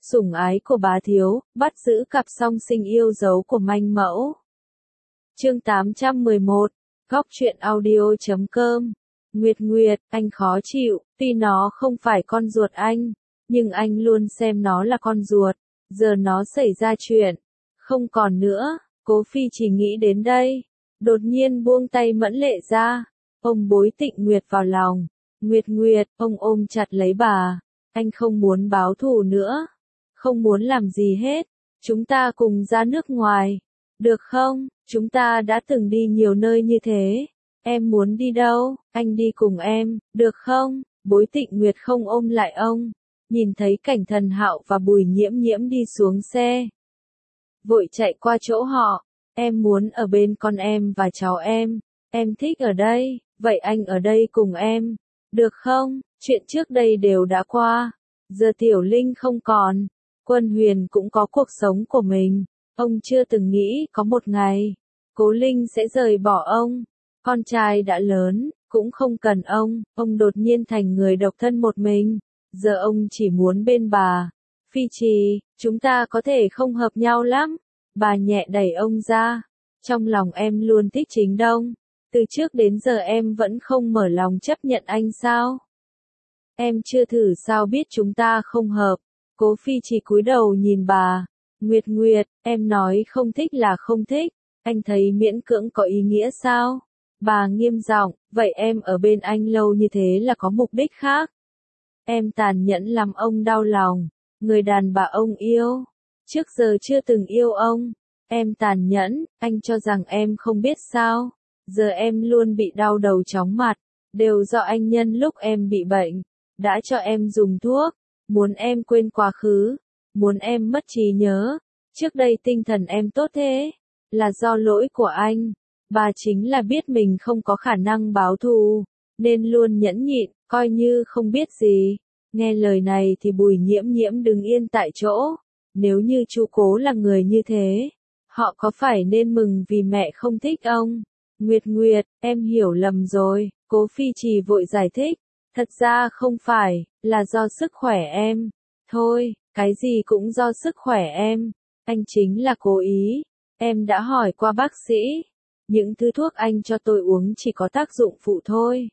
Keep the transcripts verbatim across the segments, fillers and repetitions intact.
sủng ái của bá thiếu, bắt giữ cặp song sinh yêu dấu của manh mẫu. Chương tám trăm mười một, Góc truyện audio chấm com. Nguyệt Nguyệt, anh khó chịu, tuy nó không phải con ruột anh, nhưng anh luôn xem nó là con ruột, giờ nó xảy ra chuyện, không còn nữa. Cố Phi chỉ nghĩ đến đây, đột nhiên buông tay Mẫn Lệ ra, ông bối Tịnh Nguyệt vào lòng. Nguyệt Nguyệt, ông ôm chặt lấy bà, anh không muốn báo thù nữa, không muốn làm gì hết, chúng ta cùng ra nước ngoài, được không? Chúng ta đã từng đi nhiều nơi như thế, em muốn đi đâu, anh đi cùng em, được không? Bối Tịnh Nguyệt không ôm lại ông, nhìn thấy Cảnh Thần Hạo và Bùi Nhiễm Nhiễm đi xuống xe, vội chạy qua chỗ họ. Em muốn ở bên con em và cháu em, em thích ở đây, vậy anh ở đây cùng em, được không? Chuyện trước đây đều đã qua, giờ Tiểu Linh không còn, Quân Huyền cũng có cuộc sống của mình, ông chưa từng nghĩ có một ngày, Cố Linh sẽ rời bỏ ông, con trai đã lớn, cũng không cần ông, ông đột nhiên thành người độc thân một mình, giờ ông chỉ muốn bên bà. Phi Trì, chúng ta có thể không hợp nhau lắm. Bà nhẹ đẩy ông ra. Trong lòng em luôn thích Chính Đông. Từ trước đến giờ em vẫn không mở lòng chấp nhận anh sao? Em chưa thử sao biết chúng ta không hợp. Cố Phi chỉ cúi đầu nhìn bà. Nguyệt Nguyệt, em nói không thích là không thích. Anh thấy miễn cưỡng có ý nghĩa sao? Bà nghiêm giọng, vậy em ở bên anh lâu như thế là có mục đích khác. Em tàn nhẫn làm ông đau lòng. Người đàn bà ông yêu. Trước giờ chưa từng yêu ông. Em tàn nhẫn, anh cho rằng em không biết sao. Giờ em luôn bị đau đầu chóng mặt. Đều do anh nhân lúc em bị bệnh. Đã cho em dùng thuốc. Muốn em quên quá khứ. Muốn em mất trí nhớ. Trước đây tinh thần em tốt thế. Là do lỗi của anh. Bà chính là biết mình không có khả năng báo thù. Nên luôn nhẫn nhịn, coi như không biết gì. Nghe lời này thì Bùi Nhiễm Nhiễm đứng yên tại chỗ. Nếu như chú Cố là người như thế, họ có phải nên mừng vì mẹ không thích ông? Nguyệt Nguyệt, em hiểu lầm rồi, Cố Phi Trì vội giải thích. Thật ra không phải, là do sức khỏe em. Thôi, cái gì cũng do sức khỏe em. Anh chính là cố ý. Em đã hỏi qua bác sĩ. Những thứ thuốc anh cho tôi uống chỉ có tác dụng phụ thôi.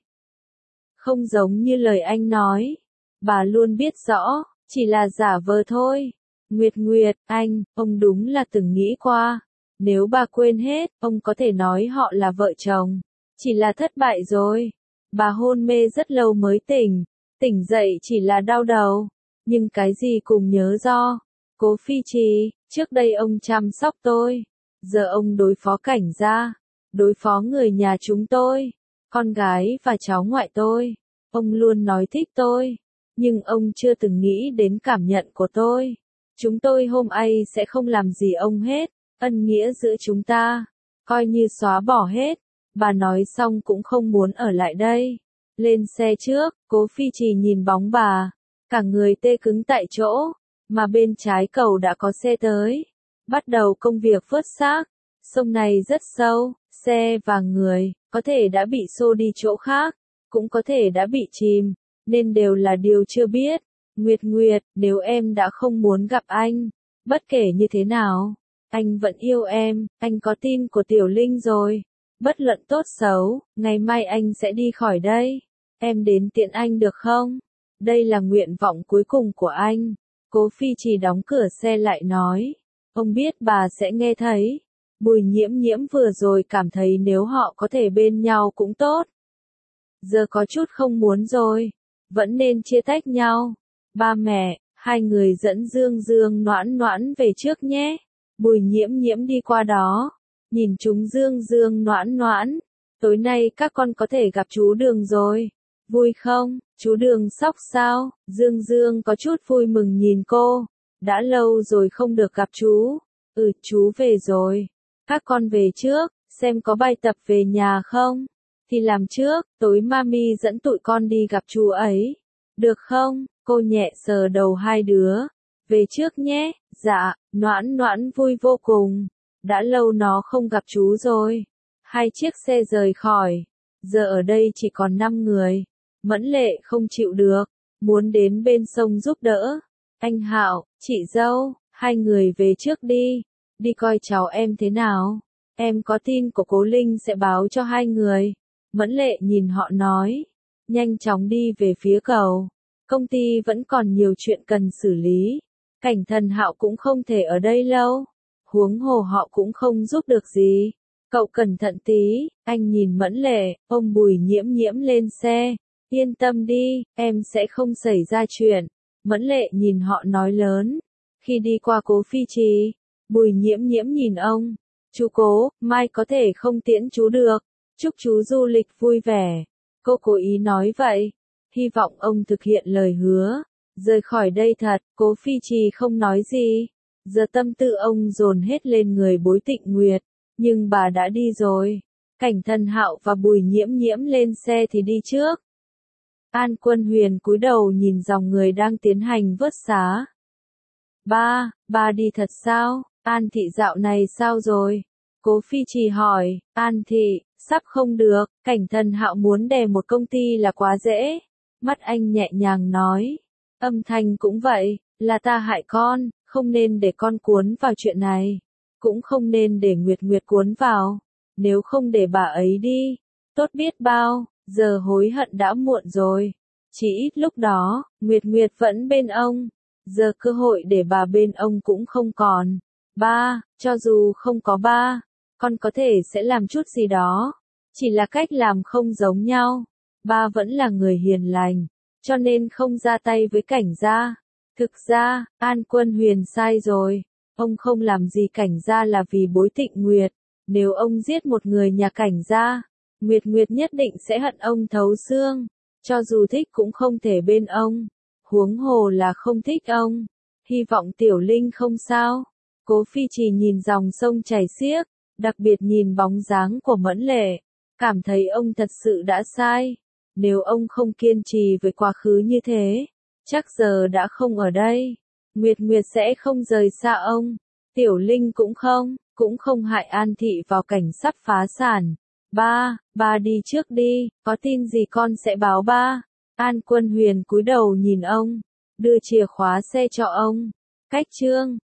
Không giống như lời anh nói. Bà luôn biết rõ, chỉ là giả vờ thôi. Nguyệt Nguyệt, anh, ông đúng là từng nghĩ qua. Nếu bà quên hết, ông có thể nói họ là vợ chồng. Chỉ là thất bại rồi. Bà hôn mê rất lâu mới tỉnh. Tỉnh dậy chỉ là đau đầu. Nhưng cái gì cùng nhớ do. Cố Phi Trì, trước đây ông chăm sóc tôi. Giờ ông đối phó Cảnh gia. Đối phó người nhà chúng tôi. Con gái và cháu ngoại tôi. Ông luôn nói thích tôi. Nhưng ông chưa từng nghĩ đến cảm nhận của tôi. Chúng tôi hôm ấy sẽ không làm gì ông hết. Ân nghĩa giữa chúng ta. Coi như xóa bỏ hết. Bà nói xong cũng không muốn ở lại đây. Lên xe trước, Cố Phi Trì nhìn bóng bà. Cả người tê cứng tại chỗ. Mà bên trái cầu đã có xe tới. Bắt đầu công việc vớt xác. Sông này rất sâu. Xe và người, có thể đã bị xô đi chỗ khác. Cũng có thể đã bị chìm. Nên đều là điều chưa biết. Nguyệt Nguyệt, nếu em đã không muốn gặp anh, bất kể như thế nào, anh vẫn yêu em, anh có tin của Tiểu Linh rồi. Bất luận tốt xấu, ngày mai anh sẽ đi khỏi đây. Em đến tiện anh được không? Đây là nguyện vọng cuối cùng của anh. Cố Phi chỉ đóng cửa xe lại nói. Ông biết bà sẽ nghe thấy. Bùi Nhiễm Nhiễm vừa rồi cảm thấy nếu họ có thể bên nhau cũng tốt. Giờ có chút không muốn rồi. Vẫn nên chia tách nhau. Ba mẹ, hai người dẫn Dương Dương Noãn Noãn về trước nhé. Bùi Nhiễm Nhiễm đi qua đó. Nhìn chúng Dương Dương Noãn Noãn. Tối nay các con có thể gặp chú Đường rồi. Vui không? Chú Đường sốc sao? Dương Dương có chút vui mừng nhìn cô. Đã lâu rồi không được gặp chú. Ừ, chú về rồi. Các con về trước, xem có bài tập về nhà không? Thì làm trước, tối mami dẫn tụi con đi gặp chú ấy. Được không? Cô nhẹ sờ đầu hai đứa. Về trước nhé. Dạ, Noãn Noãn vui vô cùng. Đã lâu nó không gặp chú rồi. Hai chiếc xe rời khỏi. Giờ ở đây chỉ còn năm người. Mẫn Lệ không chịu được. Muốn đến bên sông giúp đỡ. Anh Hạo, chị dâu, hai người về trước đi, đi coi cháu em thế nào. Em có tin của Cố Linh sẽ báo cho hai người. Mẫn Lệ nhìn họ nói, nhanh chóng đi về phía cầu. Công ty vẫn còn nhiều chuyện cần xử lý. Cảnh Thần Hạo cũng không thể ở đây lâu. Huống hồ họ cũng không giúp được gì. Cậu cẩn thận tí, anh nhìn Mẫn Lệ, ôm Bùi Nhiễm Nhiễm lên xe. Yên tâm đi, em sẽ không xảy ra chuyện. Mẫn Lệ nhìn họ nói lớn. Khi đi qua Cố Phi Trì, Bùi Nhiễm Nhiễm nhìn ông. Chú Cố, mai có thể không tiễn chú được. Chúc chú du lịch vui vẻ. Cô cố ý nói vậy. Hy vọng ông thực hiện lời hứa. Rời khỏi đây thật, Cố Phi Trì không nói gì. Giờ tâm tư ông dồn hết lên người Bối Tịnh Nguyệt. Nhưng bà đã đi rồi. Cảnh Thần Hạo và Bùi Nhiễm Nhiễm lên xe thì đi trước. An Quân Huyền cúi đầu nhìn dòng người đang tiến hành vớt xá. Ba, ba đi thật sao? An Thị dạo này sao rồi? Cố Phi Trì hỏi. An Thị, sắp không được. Cảnh Thần Hạo muốn đè một công ty là quá dễ. Mắt anh nhẹ nhàng nói. Âm thanh cũng vậy, là ta hại con, không nên để con cuốn vào chuyện này. Cũng không nên để Nguyệt Nguyệt cuốn vào. Nếu không để bà ấy đi, tốt biết bao, giờ hối hận đã muộn rồi. Chỉ ít lúc đó, Nguyệt Nguyệt vẫn bên ông. Giờ cơ hội để bà bên ông cũng không còn. Ba, cho dù không có ba, con có thể sẽ làm chút gì đó. Chỉ là cách làm không giống nhau. Ba vẫn là người hiền lành, cho nên không ra tay với Cảnh gia. Thực ra, An Quân Huyền sai rồi. Ông không làm gì Cảnh gia là vì Bối Tịnh Nguyệt. Nếu ông giết một người nhà Cảnh gia, Nguyệt Nguyệt nhất định sẽ hận ông thấu xương. Cho dù thích cũng không thể bên ông. Huống hồ là không thích ông. Hy vọng Tiểu Linh không sao. Cố Phi Trì nhìn dòng sông chảy xiết, đặc biệt nhìn bóng dáng của Mẫn Lệ, cảm thấy ông thật sự đã sai. Nếu ông không kiên trì với quá khứ như thế, chắc giờ đã không ở đây. Nguyệt Nguyệt sẽ không rời xa ông. Tiểu Linh cũng không, cũng không hại An Thị vào cảnh sắp phá sản. Ba, ba đi trước đi, có tin gì con sẽ báo ba. An Quân Huyền cúi đầu nhìn ông, đưa chìa khóa xe cho ông. Cách chương